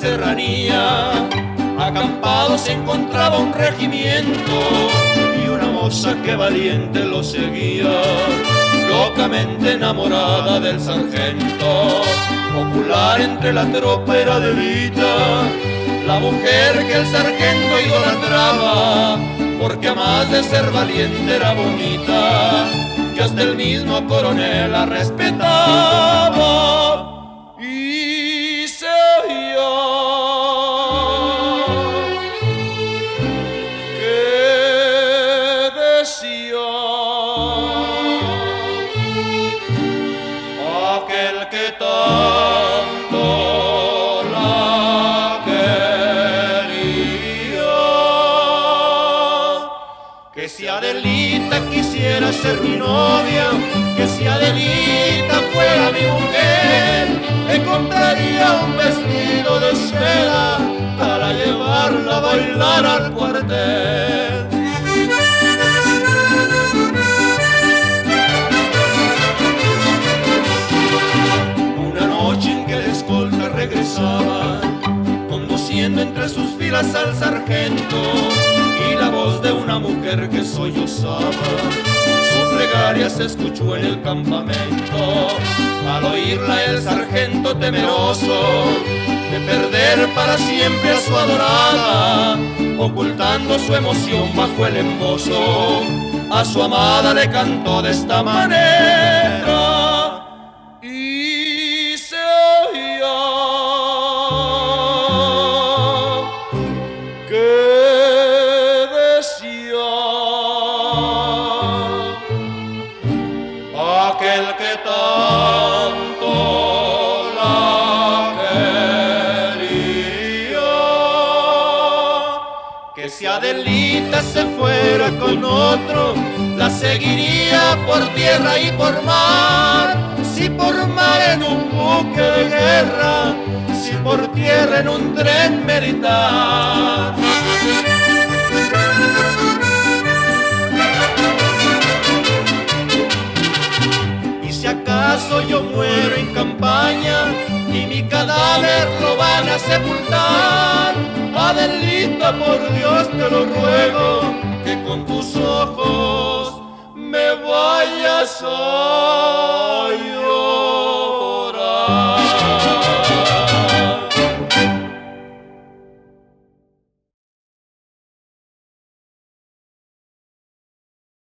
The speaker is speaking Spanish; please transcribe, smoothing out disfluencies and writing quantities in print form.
serranía, acampado se encontraba un regimiento y una moza que valiente lo seguía, locamente enamorada del sargento. Popular entre la tropa era Delita, la mujer que el sargento idolatraba, porque a más de ser valiente era bonita, que hasta el mismo coronel la respetaba. Y se oía que decía aquel que tanto la quería, que si Adelita quisiera ser mi novia, que si Adelita fuera mi mujer, le compraría un vestido de seda para llevarla a bailar al cuartel. Una noche en que el escolta regresaba, conduciendo entre sus filas al sargento, y la voz de una mujer que sollozaba, su plegaria se escuchó en el campamento. Al oírla el sargento, temeroso de perder para siempre a su adorada, ocultando su emoción bajo el embozo, a su amada le cantó de esta manera. Y se oía que decía aquel que tanto la quería, que si Adelita se fuera con otro, la seguiría por tierra y por mar, si por mar en un buque de guerra, si por tierra en un tren militar. Y si acaso yo muero en campaña y mi cadáver lo van a sepultar, Adelita, por Dios te lo ruego, que con tus ojos me vayas a llorar.